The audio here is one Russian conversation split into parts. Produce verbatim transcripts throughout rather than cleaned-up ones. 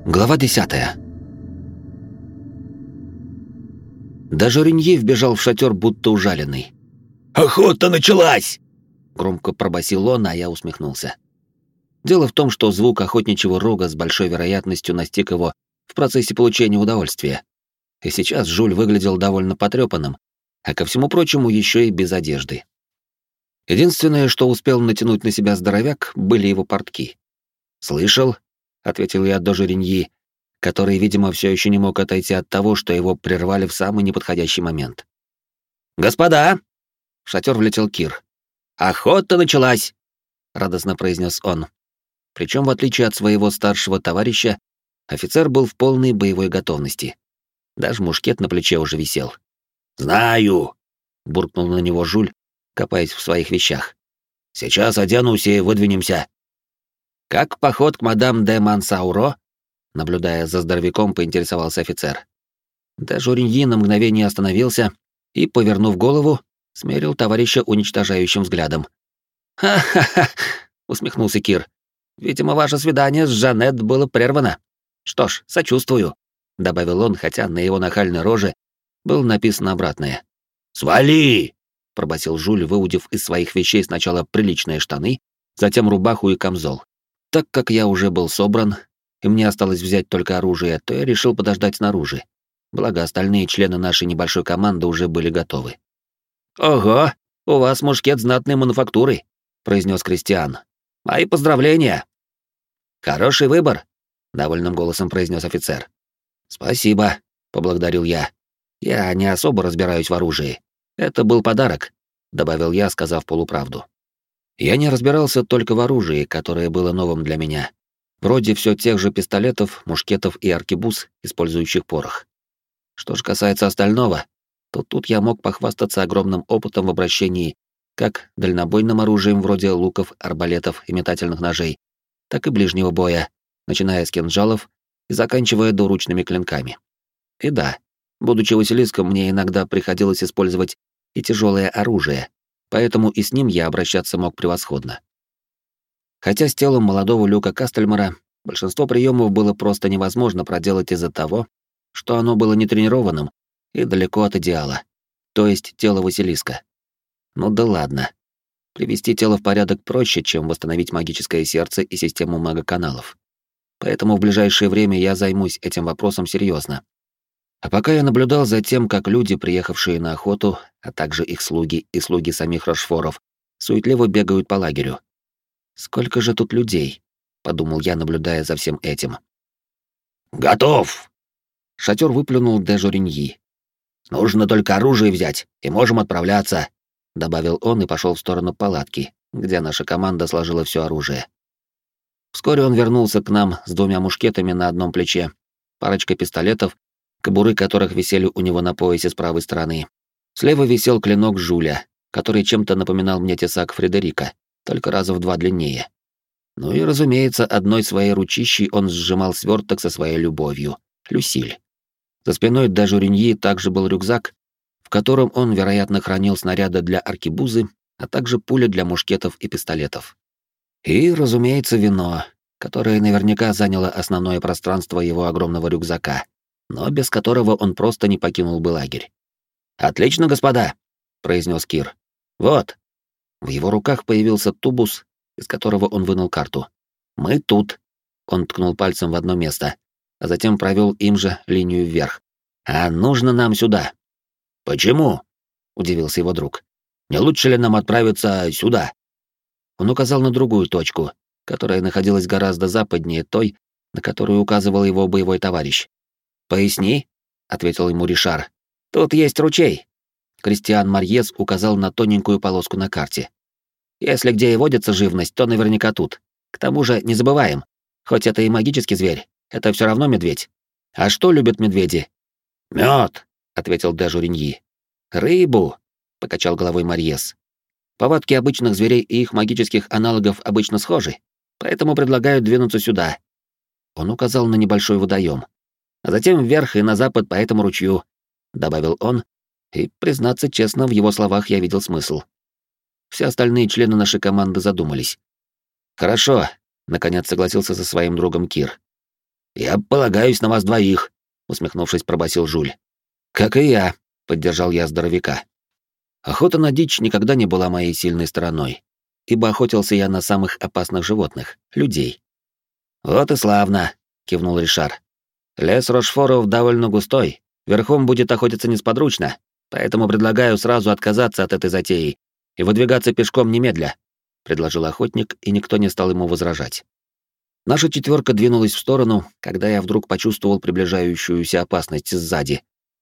Глава десятая. Даже Реньи вбежал в шатер, будто ужаленный. «Охота началась!» — громко пробасил он, а я усмехнулся. Дело в том, что звук охотничьего рога с большой вероятностью настиг его в процессе получения удовольствия. И сейчас Жуль выглядел довольно потрепанным, а ко всему прочему еще и без одежды. Единственное, что успел натянуть на себя здоровяк, были его портки. «Слышал?» — ответил я до Реньи, который, видимо, все еще не мог отойти от того, что его прервали в самый неподходящий момент. «Господа!» В шатер влетел Кир. «Охота началась!» — радостно произнес он. Причем, в отличие от своего старшего товарища, офицер был в полной боевой готовности. Даже мушкет на плече уже висел. «Знаю!» — буркнул на него Жуль, копаясь в своих вещах. «Сейчас оденусь и выдвинемся». «Как поход к мадам де Мансауро?» — наблюдая за здоровяком, поинтересовался офицер. Даже Реньи на мгновение остановился и, повернув голову, смерил товарища уничтожающим взглядом. «Ха-ха-ха!» — усмехнулся Кир. «Видимо, ваше свидание с Жанет было прервано. Что ж, сочувствую», — добавил он, хотя на его нахальной роже было написано обратное. «Свали!» — пробасил Жуль, выудив из своих вещей сначала приличные штаны, затем рубаху и камзол. Так как я уже был собран, и мне осталось взять только оружие, то я решил подождать снаружи. Благо, остальные члены нашей небольшой команды уже были готовы. «Ого, у вас мушкет знатной мануфактуры», — произнес Кристиан. «Мои поздравления!» «Хороший выбор», — довольным голосом произнес офицер. «Спасибо», — поблагодарил я. «Я не особо разбираюсь в оружии. Это был подарок», — добавил я, сказав полуправду. Я не разбирался только в оружии, которое было новым для меня. Вроде все тех же пистолетов, мушкетов и аркебуз, использующих порох. Что же касается остального, то тут я мог похвастаться огромным опытом в обращении как дальнобойным оружием вроде луков, арбалетов и метательных ножей, так и ближнего боя, начиная с кинжалов и заканчивая двуручными клинками. И да, будучи Василиском, мне иногда приходилось использовать и тяжелое оружие, поэтому и с ним я обращаться мог превосходно. Хотя с телом молодого Люка Кастельмара большинство приемов было просто невозможно проделать из-за того, что оно было нетренированным и далеко от идеала, то есть тело Василиска. Ну да ладно. Привести тело в порядок проще, чем восстановить магическое сердце и систему магоканалов. Поэтому в ближайшее время я займусь этим вопросом серьезно. А пока я наблюдал за тем, как люди, приехавшие на охоту, а также их слуги и слуги самих Рошфоров, суетливо бегают по лагерю. «Сколько же тут людей?» — подумал я, наблюдая за всем этим. «Готов!» Шатер выплюнул де Реньи. «Нужно только оружие взять, и можем отправляться», — добавил он и пошел в сторону палатки, где наша команда сложила все оружие. Вскоре он вернулся к нам с двумя мушкетами на одном плече, парочкой пистолетов, кобуры которых висели у него на поясе с правой стороны. Слева висел клинок Жуля, который чем-то напоминал мне тесак Фредерика, только раза в два длиннее. Ну и, разумеется, одной своей ручищей он сжимал сверток со своей любовью — Люсиль. За спиной даже Реньи также был рюкзак, в котором он, вероятно, хранил снаряды для аркебузы, а также пули для мушкетов и пистолетов. И, разумеется, вино, которое наверняка заняло основное пространство его огромного рюкзака, но без которого он просто не покинул бы лагерь. «Отлично, господа!» — произнес Кир. «Вот». В его руках появился тубус, из которого он вынул карту. «Мы тут», — он ткнул пальцем в одно место, а затем провел им же линию вверх. «А нужно нам сюда». «Почему?» — удивился его друг. «Не лучше ли нам отправиться сюда?» Он указал на другую точку, которая находилась гораздо западнее той, на которую указывал его боевой товарищ. «Поясни», — ответил ему Ришар. «Тут есть ручей». Кристиан Марьес указал на тоненькую полоску на карте. «Если где и водится живность, то наверняка тут. К тому же не забываем, хоть это и магический зверь, это все равно медведь. А что любят медведи?» «Мёд», — ответил де Реньи. «Рыбу», — покачал головой Марьес. «Повадки обычных зверей и их магических аналогов обычно схожи, поэтому предлагаю двинуться сюда». Он указал на небольшой водоем. «А затем вверх и на запад по этому ручью», — добавил он, и, признаться честно, в его словах я видел смысл. Все остальные члены нашей команды задумались. «Хорошо», — наконец согласился со своим другом Кир. «Я полагаюсь на вас двоих», — усмехнувшись, пробасил Жуль. «Как и я», — поддержал я здоровяка. Охота на дичь никогда не была моей сильной стороной, ибо охотился я на самых опасных животных — людей. «Вот и славно», — кивнул Ришар. «Лес Рошфоров довольно густой, верхом будет охотиться несподручно, поэтому предлагаю сразу отказаться от этой затеи и выдвигаться пешком немедля», — предложил охотник, и никто не стал ему возражать. Наша четверка двинулась в сторону, когда я вдруг почувствовал приближающуюся опасность сзади.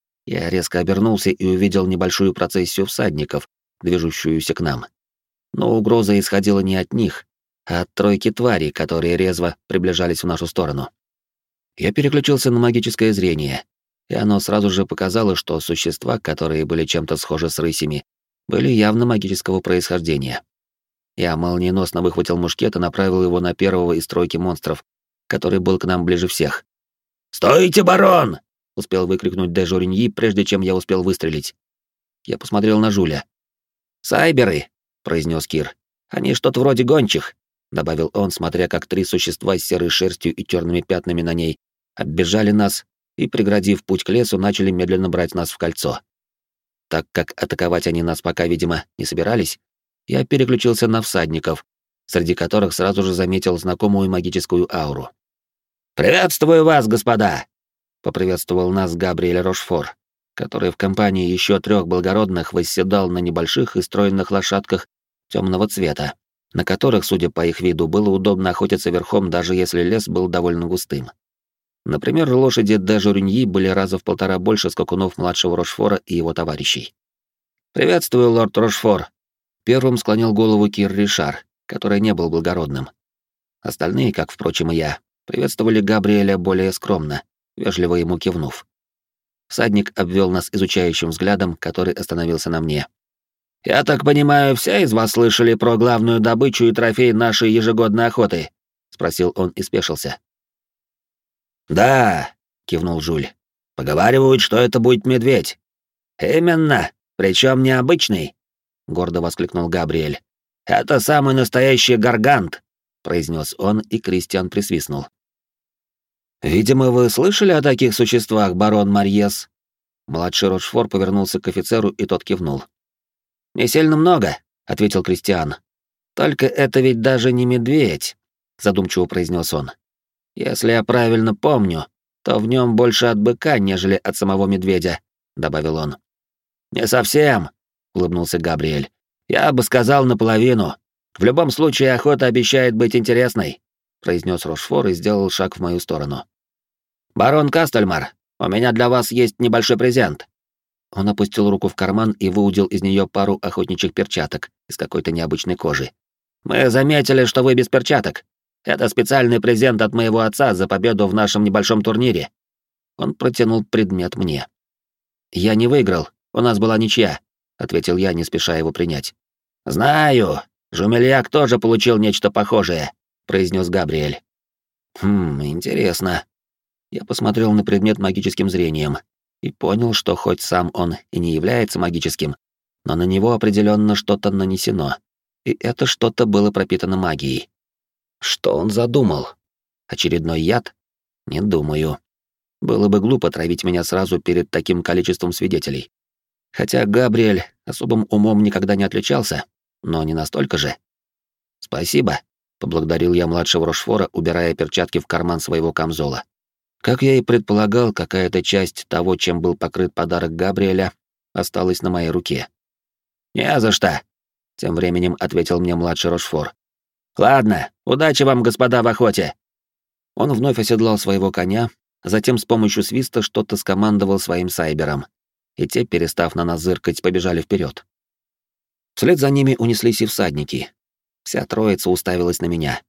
Я резко обернулся и увидел небольшую процессию всадников, движущуюся к нам. Но угроза исходила не от них, а от тройки тварей, которые резво приближались в нашу сторону. Я переключился на магическое зрение, и оно сразу же показало, что существа, которые были чем-то схожи с рысями, были явно магического происхождения. Я молниеносно выхватил мушкет и направил его на первого из тройки монстров, который был к нам ближе всех. «Стойте, барон!» — успел выкрикнуть де Жориньи, прежде чем я успел выстрелить. Я посмотрел на Жуля. «Сайберы!» — произнес Кир. «Они что-то вроде гончих», — добавил он, смотря как три существа с серой шерстью и черными пятнами на ней оббежали нас и, преградив путь к лесу, начали медленно брать нас в кольцо. Так как атаковать они нас пока, видимо, не собирались, я переключился на всадников, среди которых сразу же заметил знакомую магическую ауру. «Приветствую вас, господа!» — поприветствовал нас Габриэль Рошфор, который в компании еще трех благородных восседал на небольших и стройных лошадках темного цвета, на которых, судя по их виду, было удобно охотиться верхом, даже если лес был довольно густым. Например, лошади де Журиньи были раза в полтора больше скакунов младшего Рошфора и его товарищей. «Приветствую, лорд Рошфор!» Первым склонил голову Кир Ришар, который не был благородным. Остальные, как, впрочем, и я, приветствовали Габриэля более скромно, вежливо ему кивнув. Всадник обвел нас изучающим взглядом, который остановился на мне. «Я так понимаю, все из вас слышали про главную добычу и трофей нашей ежегодной охоты?» — спросил он и спешился. «Да», — кивнул Жуль. «Поговаривают, что это будет медведь». «Именно, причем необычный», — гордо воскликнул Габриэль. «Это самый настоящий гаргант», — произнес он, и Кристиан присвистнул. «Видимо, вы слышали о таких существах, барон Марьес?» Младший Рошфор повернулся к офицеру, и тот кивнул. «Не сильно много», — ответил Кристиан. «Только это ведь даже не медведь», — задумчиво произнес он. «Если я правильно помню, то в нем больше от быка, нежели от самого медведя», — добавил он. «Не совсем», — улыбнулся Габриэль. «Я бы сказал наполовину. В любом случае, охота обещает быть интересной», — произнес Рошфор и сделал шаг в мою сторону. «Барон Кастельмар, у меня для вас есть небольшой презент». Он опустил руку в карман и выудил из нее пару охотничьих перчаток из какой-то необычной кожи. «Мы заметили, что вы без перчаток. Это специальный презент от моего отца за победу в нашем небольшом турнире». Он протянул предмет мне. «Я не выиграл, у нас была ничья», — ответил я, не спеша его принять. «Знаю, Жумельяк тоже получил нечто похожее», — произнес Габриэль. «Хм, интересно». Я посмотрел на предмет магическим зрением и понял, что хоть сам он и не является магическим, но на него определенно что-то нанесено, и это что-то было пропитано магией. Что он задумал? Очередной яд? Не думаю. Было бы глупо травить меня сразу перед таким количеством свидетелей. Хотя Габриэль особым умом никогда не отличался, но не настолько же. «Спасибо», — поблагодарил я младшего Рошфора, убирая перчатки в карман своего камзола. Как я и предполагал, какая-то часть того, чем был покрыт подарок Габриэля, осталась на моей руке. «Не за что», — тем временем ответил мне младший Рошфор. «Ладно, удачи вам, господа, в охоте!» Он вновь оседлал своего коня, затем с помощью свиста что-то скомандовал своим сайберам, и те, перестав на нас зыркать, побежали вперед. Вслед за ними унеслись и всадники. Вся троица уставилась на меня.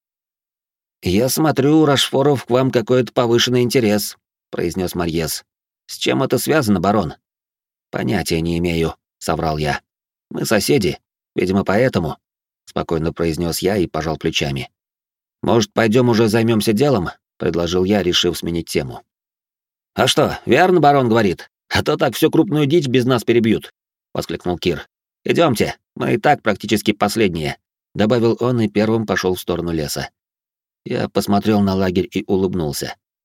«Я смотрю, у Рошфоров к вам какой-то повышенный интерес», — произнес Марьес. «С чем это связано, барон?» «Понятия не имею», — соврал я. «Мы соседи, видимо, поэтому», — спокойно произнес я и пожал плечами. «Может, пойдем уже займемся делом?» — предложил я, решив сменить тему. «А что, верно барон говорит? А то так всю крупную дичь без нас перебьют», — воскликнул Кир. «Идемте, мы и так практически последние», — добавил он и первым пошел в сторону леса. Я посмотрел на лагерь и улыбнулся.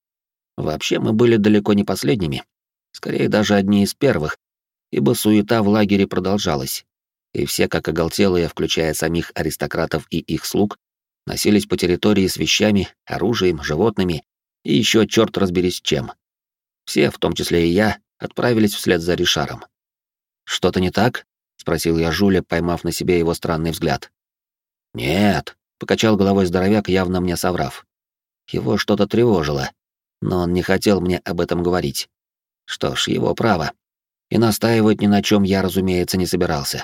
Вообще мы были далеко не последними, скорее даже одни из первых, ибо суета в лагере продолжалась, и все, как оголтелые, включая самих аристократов и их слуг, носились по территории с вещами, оружием, животными и еще черт разберись с чем. Все, в том числе и я, отправились вслед за Ришаром. «Что-то не так?» — спросил я Жуля, поймав на себе его странный взгляд. «Нет», — покачал головой здоровяк, явно мне соврав. Его что-то тревожило, но он не хотел мне об этом говорить. Что ж, его право. И настаивать ни на чем я, разумеется, не собирался.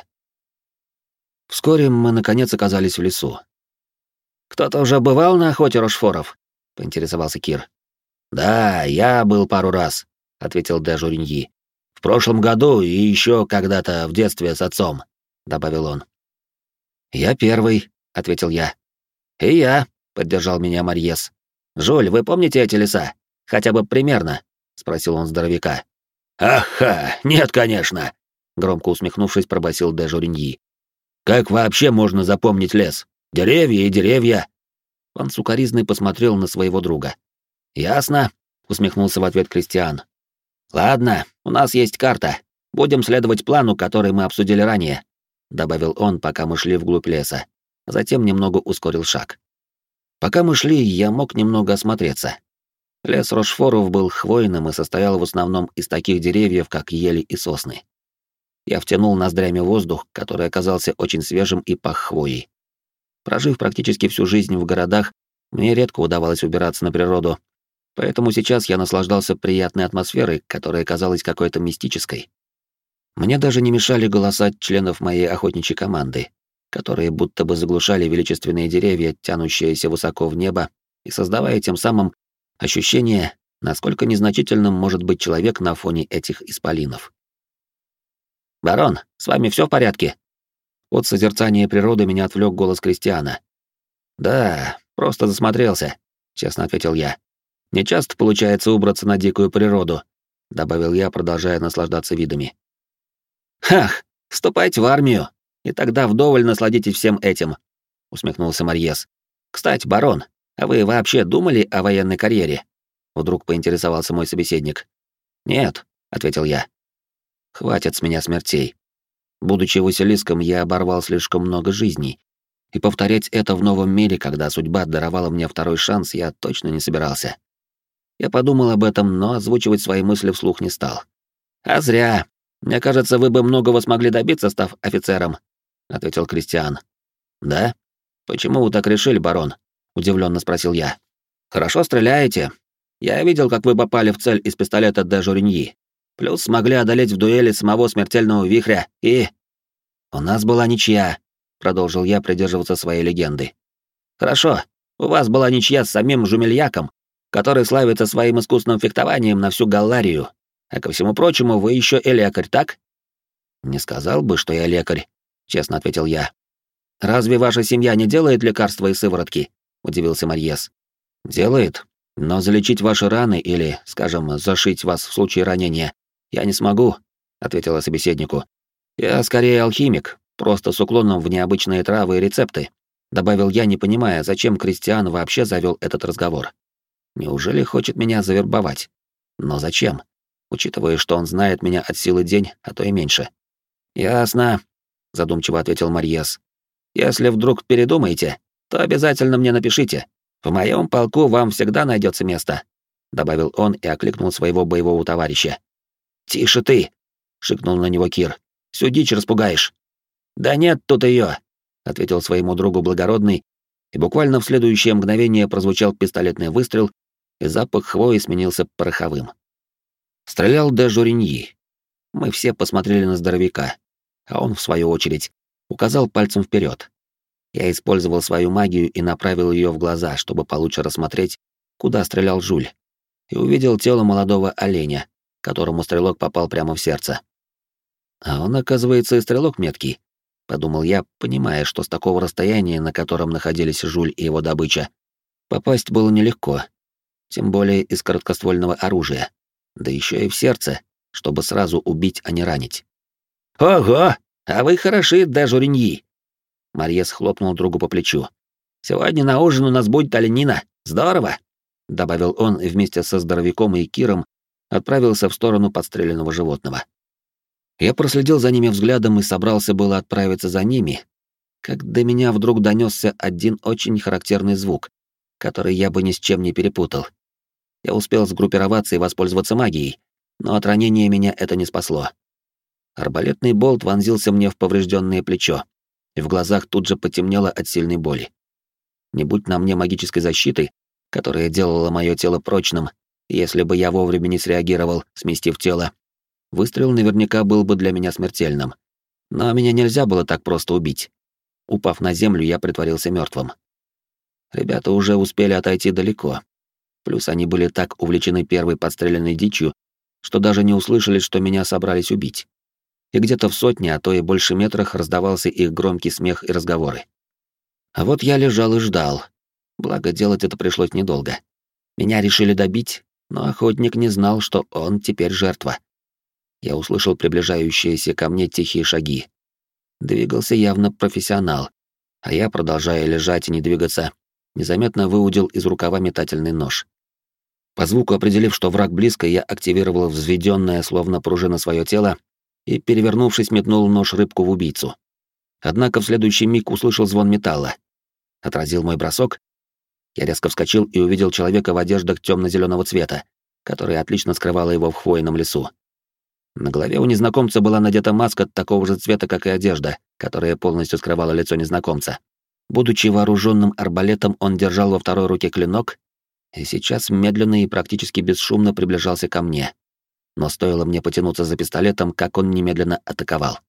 Вскоре мы, наконец, оказались в лесу. «Кто-то уже бывал на охоте Рошфоров?» — поинтересовался Кир. «Да, я был пару раз», — ответил де Журиньи. «В прошлом году и еще когда-то в детстве с отцом», — добавил он. «Я первый», — ответил я. «И я», — поддержал меня Марьес. «Жуль, вы помните эти леса? Хотя бы примерно?» — спросил он здоровяка. «Ага, нет, конечно», — громко усмехнувшись, пробасил де Журиньи. «Как вообще можно запомнить лес? Деревья и деревья». Он сукоризной посмотрел на своего друга. «Ясно», — усмехнулся в ответ Кристиан. «Ладно, у нас есть карта. Будем следовать плану, который мы обсудили ранее», — добавил он, пока мы шли вглубь леса. Затем немного ускорил шаг. Пока мы шли, я мог немного осмотреться. Лес Рошфоров был хвойным и состоял в основном из таких деревьев, как ели и сосны. Я втянул ноздрями воздух, который оказался очень свежим и пах хвоей. Прожив практически всю жизнь в городах, мне редко удавалось убираться на природу, поэтому сейчас я наслаждался приятной атмосферой, которая казалась какой-то мистической. Мне даже не мешали голоса членов моей охотничьей команды, которые будто бы заглушали величественные деревья, тянущиеся высоко в небо, и создавая тем самым ощущение, насколько незначительным может быть человек на фоне этих исполинов. «Барон, с вами все в порядке?» От созерцания природы меня отвлек голос Кристиана. «Да, просто засмотрелся», — честно ответил я. «Не часто получается убраться на дикую природу», — добавил я, продолжая наслаждаться видами. «Хах, вступайте в армию, и тогда вдоволь насладитесь всем этим», — усмехнулся Марьес. «Кстати, барон, а вы вообще думали о военной карьере?» Вдруг поинтересовался мой собеседник. «Нет», — ответил я. «Хватит с меня смертей. Будучи Василиском, я оборвал слишком много жизней, и повторять это в новом мире, когда судьба даровала мне второй шанс, я точно не собирался. Я подумал об этом, но озвучивать свои мысли вслух не стал. «А зря. Мне кажется, вы бы многого смогли добиться, став офицером», — ответил Кристиан. «Да? Почему вы так решили, барон?» — удивленно спросил я. «Хорошо стреляете. Я видел, как вы попали в цель из пистолета де Журиньи. Плюс смогли одолеть в дуэли самого смертельного вихря и...» «У нас была ничья», — продолжил я придерживаться своей легенды. «Хорошо, у вас была ничья с самим Жумельяком, который славится своим искусным фехтованием на всю Галларию. А ко всему прочему, вы еще и лекарь, так?» «Не сказал бы, что я лекарь», — честно ответил я. «Разве ваша семья не делает лекарства и сыворотки?» — удивился Марьес. «Делает, но залечить ваши раны или, скажем, зашить вас в случае ранения я не смогу», — ответила собеседнику. «Я скорее алхимик, просто с уклоном в необычные травы и рецепты», — добавил я, не понимая, зачем Кристиан вообще завел этот разговор. Неужели хочет меня завербовать? Но зачем? Учитывая, что он знает меня от силы день, а то и меньше. «Ясно», — задумчиво ответил Марьес. «Если вдруг передумаете, то обязательно мне напишите. В моем полку вам всегда найдется место», — добавил он и окликнул своего боевого товарища. «Тише ты!» — шикнул на него Кир. «Всю дичь распугаешь». «Да нет тут ее, ответил своему другу благородный, и буквально в следующее мгновение прозвучал пистолетный выстрел, и запах хвои сменился пороховым. Стрелял де Журиньи. Мы все посмотрели на здоровяка, а он, в свою очередь, указал пальцем вперед. Я использовал свою магию и направил ее в глаза, чтобы получше рассмотреть, куда стрелял Жуль, и увидел тело молодого оленя, которому стрелок попал прямо в сердце. А он, оказывается, и стрелок меткий, подумал я, понимая, что с такого расстояния, на котором находились Жуль и его добыча, попасть было нелегко, тем более из короткоствольного оружия, да еще и в сердце, чтобы сразу убить, а не ранить. «Ого! А вы хороши, де Журиньи!» Марьес хлопнул другу по плечу. «Сегодня на ужин у нас будет оленина. Здорово!» — добавил он и вместе со здоровяком и Киром отправился в сторону подстреленного животного. Я проследил за ними взглядом и собрался было отправиться за ними, как до меня вдруг донесся один очень характерный звук, который я бы ни с чем не перепутал. Я успел сгруппироваться и воспользоваться магией, но от ранения меня это не спасло. Арбалетный болт вонзился мне в поврежденное плечо, и в глазах тут же потемнело от сильной боли. Не будь на мне магической защиты, которая делала мое тело прочным, если бы я вовремя не среагировал, сместив тело, выстрел наверняка был бы для меня смертельным. Но меня нельзя было так просто убить. Упав на землю, я притворился мертвым. Ребята уже успели отойти далеко. Плюс они были так увлечены первой подстреленной дичью, что даже не услышали, что меня собрались убить. И где-то в сотне, а то и больше метрах раздавался их громкий смех и разговоры. А вот я лежал и ждал. Благо, делать это пришлось недолго. Меня решили добить, но охотник не знал, что он теперь жертва. Я услышал приближающиеся ко мне тихие шаги. Двигался явно профессионал, а я, продолжая лежать и не двигаться, незаметно выудил из рукава метательный нож. По звуку определив, что враг близко, я активировал взведенное, словно пружина, свое тело и, перевернувшись, метнул нож рыбку в убийцу. Однако в следующий миг услышал звон металла. Отразил мой бросок. Я резко вскочил и увидел человека в одеждах темно-зеленого цвета, которая отлично скрывала его в хвойном лесу. На голове у незнакомца была надета маска такого же цвета, как и одежда, которая полностью скрывала лицо незнакомца. Будучи вооруженным арбалетом, он держал во второй руке клинок и сейчас медленно и практически бесшумно приближался ко мне. Но стоило мне потянуться за пистолетом, как он немедленно атаковал.